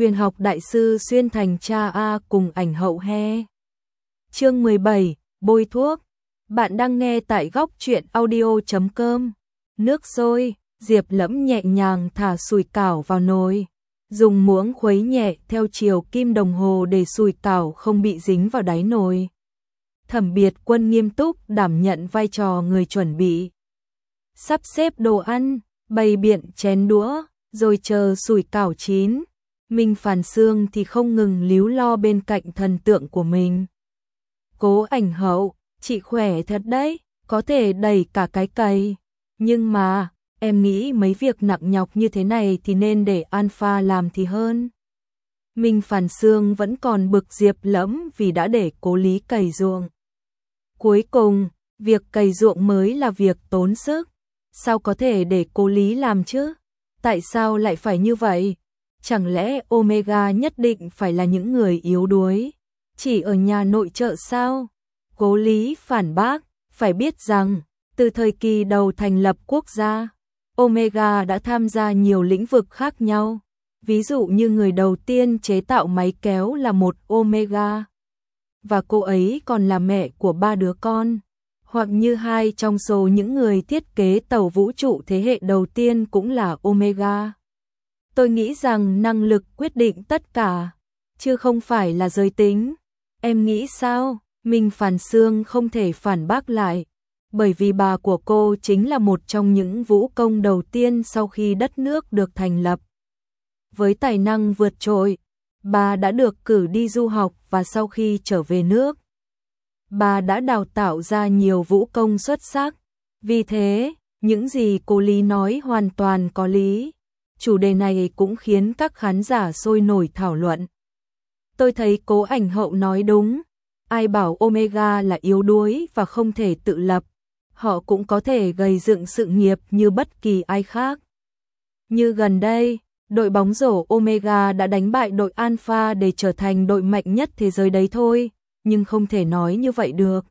Huyền học đại sư xuyên thành cha A cùng ảnh hậu he. Chương 17, bôi thuốc. Bạn đang nghe tại góc truyện audio.com. Nước sôi, Diệp Lẫm nhẹ nhàng thả sủi cảo vào nồi, dùng muỗng khuấy nhẹ theo chiều kim đồng hồ để sủi cảo không bị dính vào đáy nồi. Thẩm Biệt Quân nghiêm túc đảm nhận vai trò người chuẩn bị, sắp xếp đồ ăn, bày biện chén đũa, rồi chờ sủi cảo chín. Minh Phàn Sương thì không ngừng líu lo bên cạnh thần tượng của mình. Cố ảnh hậu, chị khỏe thật đấy, có thể đẩy cả cái cày. Nhưng mà, em nghĩ mấy việc nặng nhọc như thế này thì nên để Alpha làm thì hơn. Minh Phàn Sương vẫn còn bực Diệp Lẫm vì đã để Cố Lý cày ruộng. Cuối cùng, việc cày ruộng mới là việc tốn sức. Sao có thể để Cố Lý làm chứ? Tại sao lại phải như vậy? Chẳng lẽ Omega nhất định phải là những người yếu đuối, chỉ ở nhà nội trợ sao? Cố Lý phản bác, phải biết rằng, từ thời kỳ đầu thành lập quốc gia, Omega đã tham gia nhiều lĩnh vực khác nhau. Ví dụ như người đầu tiên chế tạo máy kéo là một Omega, và cô ấy còn là mẹ của 3 đứa con. Hoặc như hai trong số những người thiết kế tàu vũ trụ thế hệ đầu tiên cũng là Omega. Tôi nghĩ rằng năng lực quyết định tất cả, chứ không phải là giới tính. Em nghĩ sao? Minh Phàn Sương không thể phản bác lại, bởi vì bà của cô chính là một trong những vũ công đầu tiên sau khi đất nước được thành lập. Với tài năng vượt trội, bà đã được cử đi du học và sau khi trở về nước, bà đã đào tạo ra nhiều vũ công xuất sắc. Vì thế, những gì cô Lý nói hoàn toàn có lý. Chủ đề này cũng khiến các khán giả sôi nổi thảo luận. Tôi thấy Cố ảnh hậu nói đúng. Ai bảo Omega là yếu đuối và không thể tự lập. Họ cũng có thể gây dựng sự nghiệp như bất kỳ ai khác. Như gần đây, đội bóng rổ Omega đã đánh bại đội Alpha để trở thành đội mạnh nhất thế giới đấy thôi. Nhưng không thể nói như vậy được.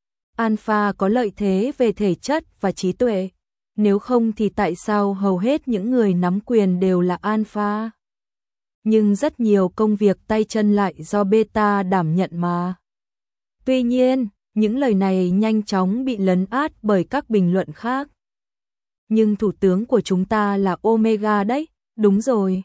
Alpha có lợi thế về thể chất và trí tuệ. Nếu không thì tại sao hầu hết những người nắm quyền đều là Alpha? Nhưng rất nhiều công việc tay chân lại do Beta đảm nhận mà. Tuy nhiên, những lời này nhanh chóng bị lấn át bởi các bình luận khác. Nhưng thủ tướng của chúng ta là Omega đấy, đúng rồi.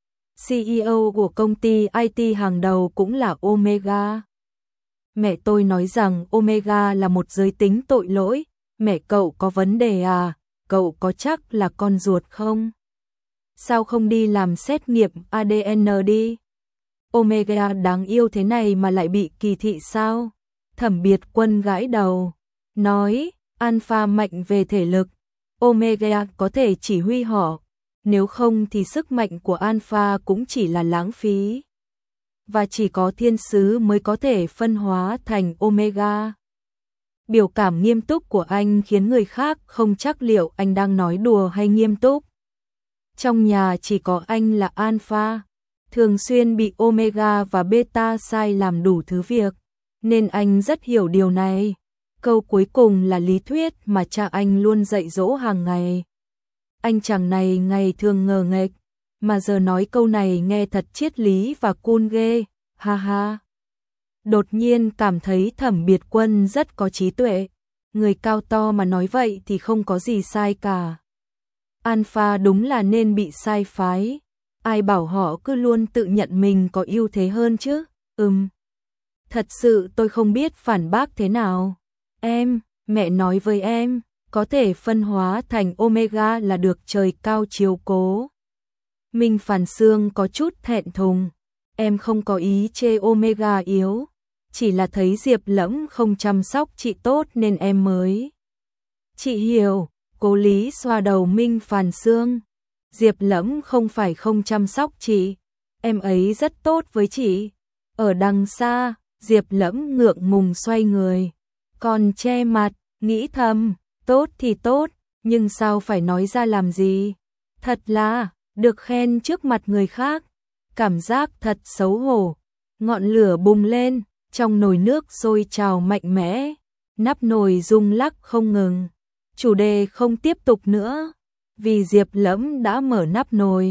CEO của công ty IT hàng đầu cũng là Omega. Mẹ tôi nói rằng Omega là một giới tính tội lỗi. Mẹ cậu có vấn đề à? Cậu có chắc là con ruột không? Sao không đi làm xét nghiệm ADN đi? Omega đáng yêu thế này mà lại bị kỳ thị sao? Thẩm Biệt Quân gãi đầu, nói, Alpha mạnh về thể lực, Omega có thể chỉ huy họ, nếu không thì sức mạnh của Alpha cũng chỉ là lãng phí. Và chỉ có thiên sứ mới có thể phân hóa thành Omega. Biểu cảm nghiêm túc của anh khiến người khác không chắc liệu anh đang nói đùa hay nghiêm túc. Trong nhà chỉ có anh là Alpha, thường xuyên bị Omega và Beta sai làm đủ thứ việc, nên anh rất hiểu điều này. Câu cuối cùng là lý thuyết mà cha anh luôn dạy dỗ hàng ngày. Anh chàng này ngày thường ngờ nghệch, mà giờ nói câu này nghe thật triết lý và cool ghê, ha ha. Đột nhiên cảm thấy Thẩm Biệt Quân rất có trí tuệ, người cao to mà nói vậy thì không có gì sai cả. Alpha đúng là nên bị sai phái, ai bảo họ cứ luôn tự nhận mình có ưu thế hơn chứ. Thật sự tôi không biết phản bác thế nào. Mẹ nói với em, có thể phân hóa thành Omega là được trời cao chiếu cố. Minh Phàn Sương có chút thẹn thùng, em không có ý chê Omega yếu, chỉ là thấy Diệp Lẫm không chăm sóc chị tốt nên em mới. Chị hiểu. Cố Lý xoa đầu Minh Phàn Sương. Diệp Lẫm không phải không chăm sóc chị, em ấy rất tốt với chị. Ở đằng xa, Diệp Lẫm ngượng ngùng xoay người, còn che mặt, nghĩ thầm, tốt thì tốt, nhưng sao phải nói ra làm gì? Thật là, được khen trước mặt người khác, cảm giác thật xấu hổ. Ngọn lửa bùng lên, trong nồi nước sôi trào mạnh mẽ, nắp nồi rung lắc không ngừng. Chủ đề không tiếp tục nữa, vì Diệp Lẫm đã mở nắp nồi,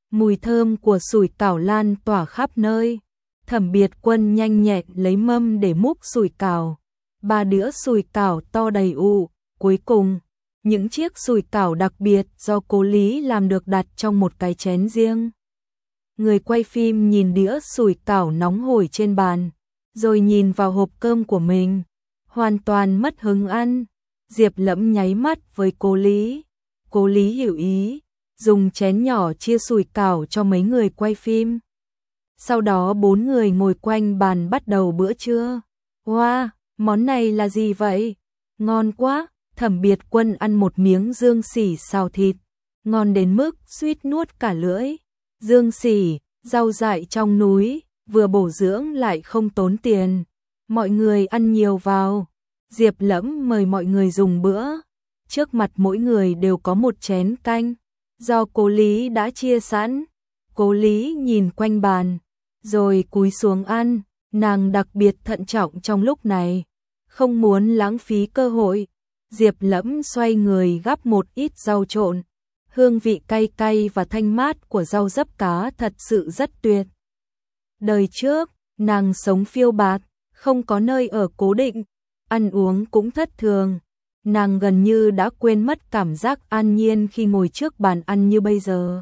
Mùi thơm của sủi cảo lan tỏa khắp nơi. Thẩm Biệt Quân nhanh nhẹn lấy mâm để múc sủi cảo. 3 đĩa sủi cảo to đầy ụ. Cuối cùng, những chiếc sủi cảo đặc biệt do cô Lý làm được đặt trong một cái chén riêng. Người quay phim nhìn đĩa sủi cảo nóng hổi trên bàn, rồi nhìn vào hộp cơm của mình, hoàn toàn mất hứng ăn. Diệp Lẫm nháy mắt với cô Lý. Cô Lý hiểu ý, dùng chén nhỏ chia sủi cảo cho mấy người quay phim. Sau đó 4 người ngồi quanh bàn bắt đầu bữa trưa. Wow, món này là gì vậy? Ngon quá! Thẩm Biệt Quân ăn một miếng dương sỉ xào thịt, ngon đến mức suýt nuốt cả lưỡi. Dương sỉ, rau dại trong núi, vừa bổ dưỡng lại không tốn tiền. Mọi người ăn nhiều vào. Diệp Lẫm mời mọi người dùng bữa. Trước mặt mỗi người đều có một chén canh, do cô Lý đã chia sẵn. Cô Lý nhìn quanh bàn, rồi cúi xuống ăn. Nàng đặc biệt thận trọng trong lúc này, không muốn lãng phí cơ hội. Diệp Lẫm xoay người gắp một ít rau trộn. Hương vị cay cay và thanh mát của rau dấp cá thật sự rất tuyệt. Đời trước, nàng sống phiêu bạt, không có nơi ở cố định, ăn uống cũng thất thường. Nàng gần như đã quên mất cảm giác an nhiên khi ngồi trước bàn ăn như bây giờ.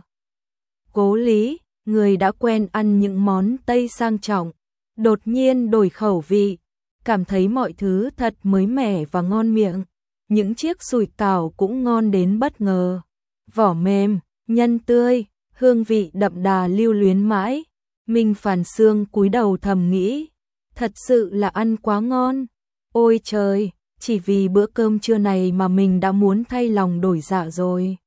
Cố Lý, người đã quen ăn những món Tây sang trọng, đột nhiên đổi khẩu vị, cảm thấy mọi thứ thật mới mẻ và ngon miệng. Những chiếc sủi cảo cũng ngon đến bất ngờ. Vỏ mềm, nhân tươi, hương vị đậm đà lưu luyến mãi. Minh Phàn Sương cúi đầu thầm nghĩ, thật sự là ăn quá ngon. Ôi trời, chỉ vì bữa cơm trưa này mà mình đã muốn thay lòng đổi dạ rồi.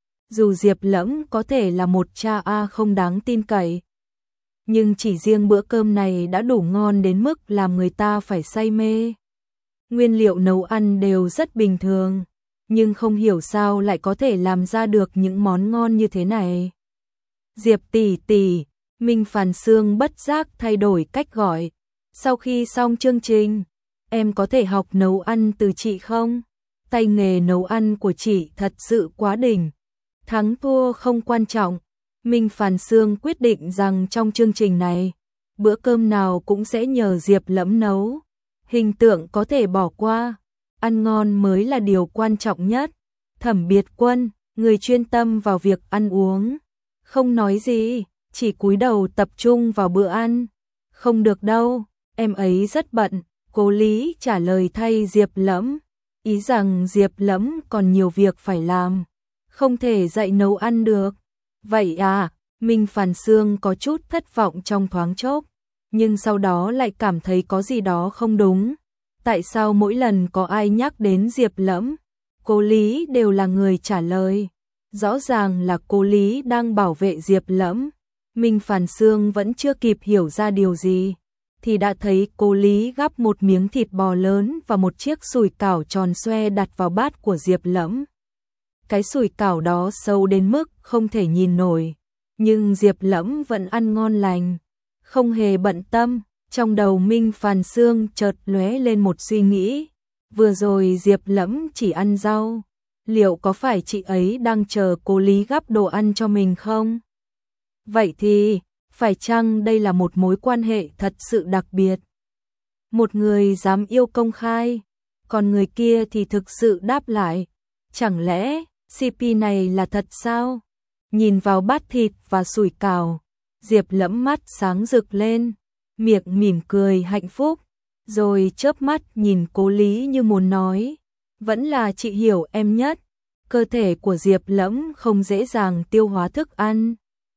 Dù Diệp Lẫm có thể là một cha không đáng tin cậy, nhưng chỉ riêng bữa cơm này đã đủ ngon đến mức làm người ta phải say mê. Nguyên liệu nấu ăn đều rất bình thường, nhưng không hiểu sao lại có thể làm ra được những món ngon như thế này. Diệp tỷ tỷ, Minh Phàn Sương bất giác thay đổi cách gọi. Sau khi xong chương trình, em có thể học nấu ăn từ chị không? Tay nghề nấu ăn của chị thật sự quá đỉnh. Thắng thua không quan trọng. Minh Phàn Sương quyết định rằng trong chương trình này, bữa cơm nào cũng sẽ nhờ Diệp Lẫm nấu. Hình tượng có thể bỏ qua, ăn ngon mới là điều quan trọng nhất. Thẩm Biệt Quân, người chuyên tâm vào việc ăn uống, không nói gì, chỉ cúi đầu tập trung vào bữa ăn. Không được đâu, em ấy rất bận. Cố Lý trả lời thay Diệp Lẫm, ý rằng Diệp Lẫm còn nhiều việc phải làm, không thể dạy nấu ăn được. Vậy à? Minh Phàn Sương có chút thất vọng trong thoáng chốc, nhưng sau đó lại cảm thấy có gì đó không đúng. Tại sao mỗi lần có ai nhắc đến Diệp Lẫm, Cố Lý đều là người trả lời? Rõ ràng là Cố Lý đang bảo vệ Diệp Lẫm. Minh Phàn Sương vẫn chưa kịp hiểu ra điều gì, thì đã thấy Cố Lý gắp một miếng thịt bò lớn và một chiếc sủi cảo tròn xoe đặt vào bát của Diệp Lẫm. Cái sủi cảo đó sâu đến mức không thể nhìn nổi, nhưng Diệp Lẫm vẫn ăn ngon lành, không hề bận tâm. Trong đầu Minh Phàn Sương chợt lóe lên một suy nghĩ, vừa rồi Diệp Lẫm chỉ ăn rau, liệu có phải chị ấy đang chờ Cố Lý gắp đồ ăn cho mình không? Vậy thì, phải chăng đây là một mối quan hệ thật sự đặc biệt? Một người dám yêu công khai, còn người kia thì thực sự đáp lại. Chẳng lẽ CP này là thật sao? Nhìn vào bát thịt và sủi cảo, Diệp Lẫm mắt sáng rực lên, miệng mỉm cười hạnh phúc, rồi chớp mắt nhìn Cố Lý như muốn nói, vẫn là chị hiểu em nhất. Cơ thể của Diệp Lẫm không dễ dàng tiêu hóa thức ăn,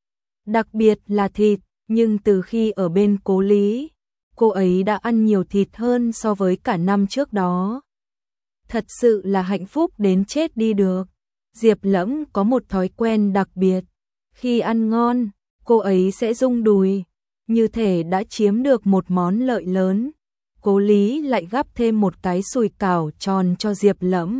đặc biệt là thịt, nhưng từ khi ở bên Cố Lý, cô ấy đã ăn nhiều thịt hơn so với cả năm trước đó. Thật sự là hạnh phúc đến chết đi được. Diệp Lẫm có một thói quen đặc biệt, khi ăn ngon, cô ấy sẽ rung đùi, như thể đã chiếm được một món lợi lớn. Cố Lý lại gắp thêm một cái sủi cảo tròn cho Diệp Lẫm.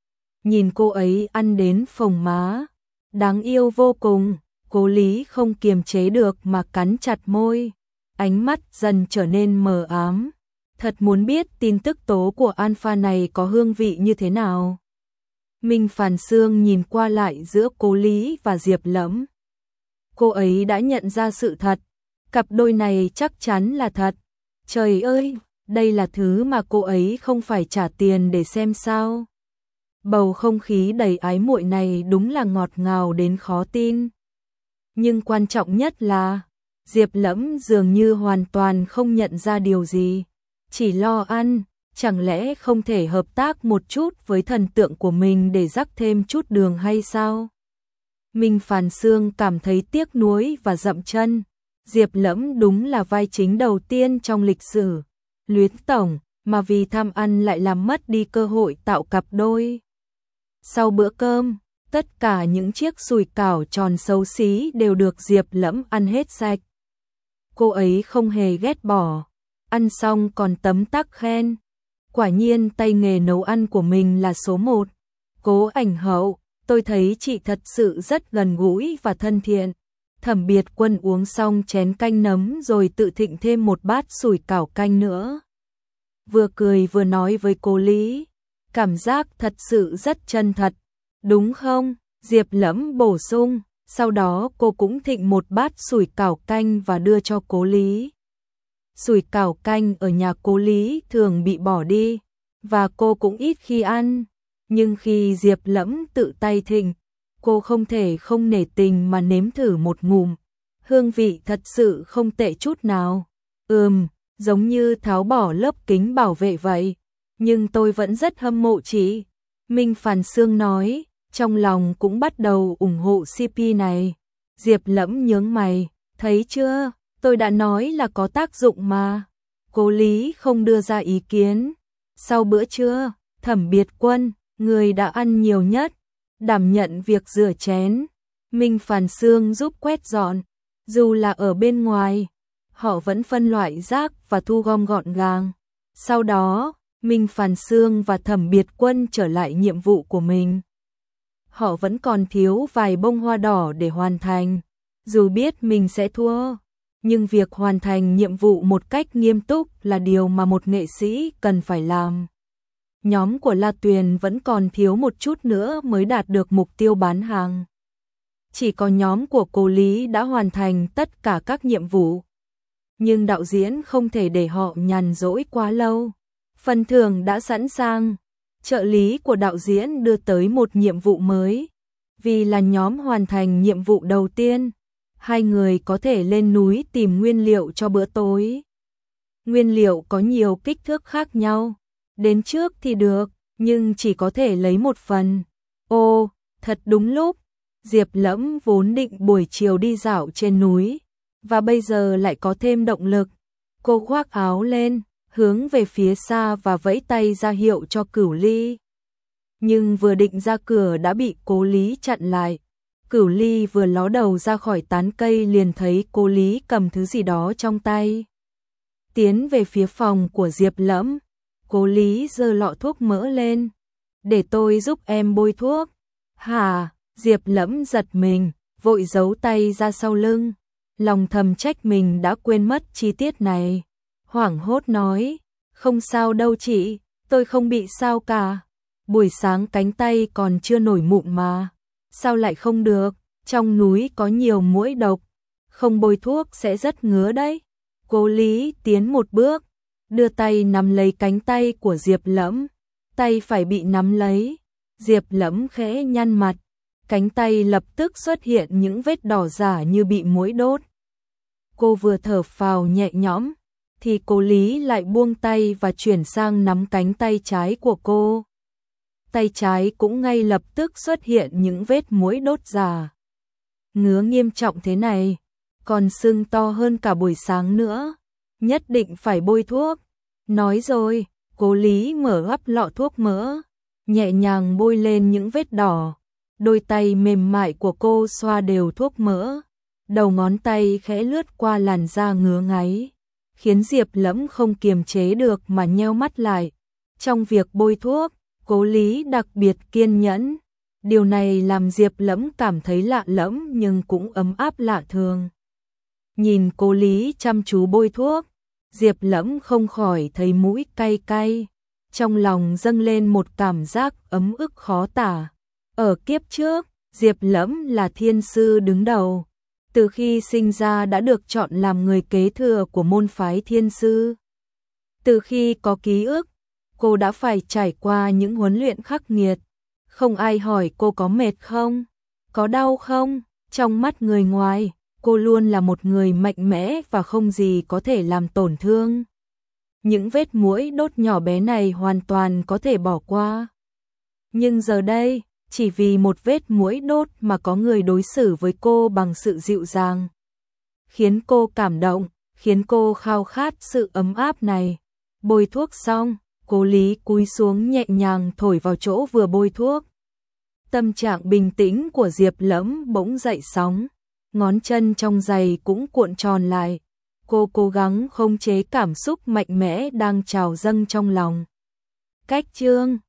Nhìn cô ấy ăn đến phồng má, đáng yêu vô cùng. Cố Lý không kiềm chế được mà cắn chặt môi, ánh mắt dần trở nên mờ ám. Thật muốn biết tin tức tố của Alpha này có hương vị như thế nào. Minh Phàn Sương nhìn qua lại giữa Cố Lý và Diệp Lẫm. Cô ấy đã nhận ra sự thật, cặp đôi này chắc chắn là thật. Trời ơi, đây là thứ mà cô ấy không phải trả tiền để xem sao. Bầu không khí đầy ái muội này đúng là ngọt ngào đến khó tin. Nhưng quan trọng nhất là, Diệp Lẫm dường như hoàn toàn không nhận ra điều gì, chỉ lo ăn, chẳng lẽ không thể hợp tác một chút với thần tượng của mình để rắc thêm chút đường hay sao? Minh Phàn Sương cảm thấy tiếc nuối và dậm chân. Diệp Lẫm đúng là vai chính đầu tiên trong lịch sử Luyến Tổng, mà vì tham ăn lại làm mất đi cơ hội tạo cặp đôi. Sau bữa cơm, tất cả những chiếc sủi cảo tròn xấu xí đều được Diệp Lẫm ăn hết sạch. Cô ấy không hề ghét bỏ, ăn xong còn tấm tắc khen. Quả nhiên tay nghề nấu ăn của mình là số 1. Cố Ảnh Hậu, tôi thấy chị thật sự rất gần gũi và thân thiện. Thẩm Biệt Quân uống xong chén canh nấm rồi tự thịnh thêm một bát sủi cảo canh nữa. Vừa cười vừa nói với cô Lý, cảm giác thật sự rất chân thật, đúng không? Diệp Lẫm bổ sung, sau đó cô cũng thịnh một bát sủi cảo canh và đưa cho cô Lý. Sủi cảo canh ở nhà cô Lý thường bị bỏ đi, và cô cũng ít khi ăn, nhưng khi Diệp Lẫm tự tay thịnh, cô không thể không nể tình mà nếm thử một ngụm. Hương vị thật sự không tệ chút nào. Giống như tháo bỏ lớp kính bảo vệ vậy. Nhưng tôi vẫn rất hâm mộ chị. Minh Phàn Sương nói, trong lòng cũng bắt đầu ủng hộ CP này. Diệp Lẫm nhướng mày, thấy chưa, tôi đã nói là có tác dụng mà. Cô Lý không đưa ra ý kiến. Sau bữa trưa, Thẩm Biệt Quân, người đã ăn nhiều nhất, đảm nhận việc rửa chén. Minh Phàn Sương giúp quét dọn. Dù là ở bên ngoài, họ vẫn phân loại rác và thu gom gọn gàng. Sau đó, Minh Phàn Sương và Thẩm Biệt Quân trở lại nhiệm vụ của mình. Họ vẫn còn thiếu vài bông hoa đỏ để hoàn thành. Dù biết mình sẽ thua, nhưng việc hoàn thành nhiệm vụ một cách nghiêm túc là điều mà một nghệ sĩ cần phải làm. Nhóm của La Tuyền vẫn còn thiếu một chút nữa mới đạt được mục tiêu bán hàng. Chỉ có nhóm của cô Lý đã hoàn thành tất cả các nhiệm vụ. Nhưng đạo diễn không thể để họ nhàn rỗi quá lâu. Phần thưởng đã sẵn sàng. Trợ lý của đạo diễn đưa tới một nhiệm vụ mới. Vì là nhóm hoàn thành nhiệm vụ đầu tiên, hai người có thể lên núi tìm nguyên liệu cho bữa tối. Nguyên liệu có nhiều kích thước khác nhau. Đến trước thì được, nhưng chỉ có thể lấy một phần. Ô, thật đúng lúc. Diệp Lẫm vốn định buổi chiều đi dạo trên núi, và bây giờ lại có thêm động lực. Cô khoác áo lên, hướng về phía xa và vẫy tay ra hiệu cho Cửu Ly. Nhưng vừa định ra cửa đã bị Cố Lý chặn lại. Cửu Ly vừa ló đầu ra khỏi tán cây liền thấy Cố Lý cầm thứ gì đó trong tay. Tiến về phía phòng của Diệp Lẫm, Cố Lý giơ lọ thuốc mỡ lên. Để tôi giúp em bôi thuốc. Hả? Diệp Lẫm giật mình, vội giấu tay ra sau lưng. Lòng thầm trách mình đã quên mất chi tiết này. Hoảng hốt nói, không sao đâu chị, tôi không bị sao cả. Buổi sáng cánh tay còn chưa nổi mụn mà. Sao lại không được, trong núi có nhiều muỗi độc. Không bôi thuốc sẽ rất ngứa đấy. Cố Lý tiến một bước, đưa tay nắm lấy cánh tay của Diệp Lẫm. Tay phải bị nắm lấy. Diệp Lẫm khẽ nhăn mặt. Cánh tay lập tức xuất hiện những vết đỏ giả như bị muỗi đốt. Cô vừa thở phào nhẹ nhõm, thì Cố Lý lại buông tay và chuyển sang nắm cánh tay trái của cô. Tay trái cũng ngay lập tức xuất hiện những vết muỗi đốt giả. Ngứa nghiêm trọng thế này, còn sưng to hơn cả buổi sáng nữa. Nhất định phải bôi thuốc. Nói rồi, Cố Lý mở gắp lọ thuốc mỡ, nhẹ nhàng bôi lên những vết đỏ. Đôi tay mềm mại của cô xoa đều thuốc mỡ. Đầu ngón tay khẽ lướt qua làn da ngứa ngáy, khiến Diệp Lẫm không kiềm chế được mà nheo mắt lại. Trong việc bôi thuốc, Cố Lý đặc biệt kiên nhẫn. Điều này làm Diệp Lẫm cảm thấy lạ lẫm nhưng cũng ấm áp lạ thường. Nhìn Cố Lý chăm chú bôi thuốc, Diệp Lẫm không khỏi thấy mũi cay cay. Trong lòng dâng lên một cảm giác ấm ức khó tả. Ở kiếp trước, Diệp Lẫm là thiên sư đứng đầu. từ khi sinh ra đã được chọn làm người kế thừa của môn phái Thiên Sư. Từ khi có ký ức, cô đã phải trải qua những huấn luyện khắc nghiệt. Không ai hỏi cô có mệt không, có đau không, trong mắt người ngoài, cô luôn là một người mạnh mẽ và không gì có thể làm tổn thương. Những vết muỗi đốt nhỏ bé này hoàn toàn có thể bỏ qua. Nhưng giờ đây, chỉ vì một vết muỗi đốt mà có người đối xử với cô bằng sự dịu dàng, khiến cô cảm động, khiến cô khao khát sự ấm áp này. Bôi thuốc xong, Cố Lý cúi xuống nhẹ nhàng thổi vào chỗ vừa bôi thuốc. Tâm trạng bình tĩnh của Diệp Lẫm bỗng dậy sóng, ngón chân trong giày cũng cuộn tròn lại. Cô cố gắng khống chế cảm xúc mạnh mẽ đang trào dâng trong lòng. Cách chương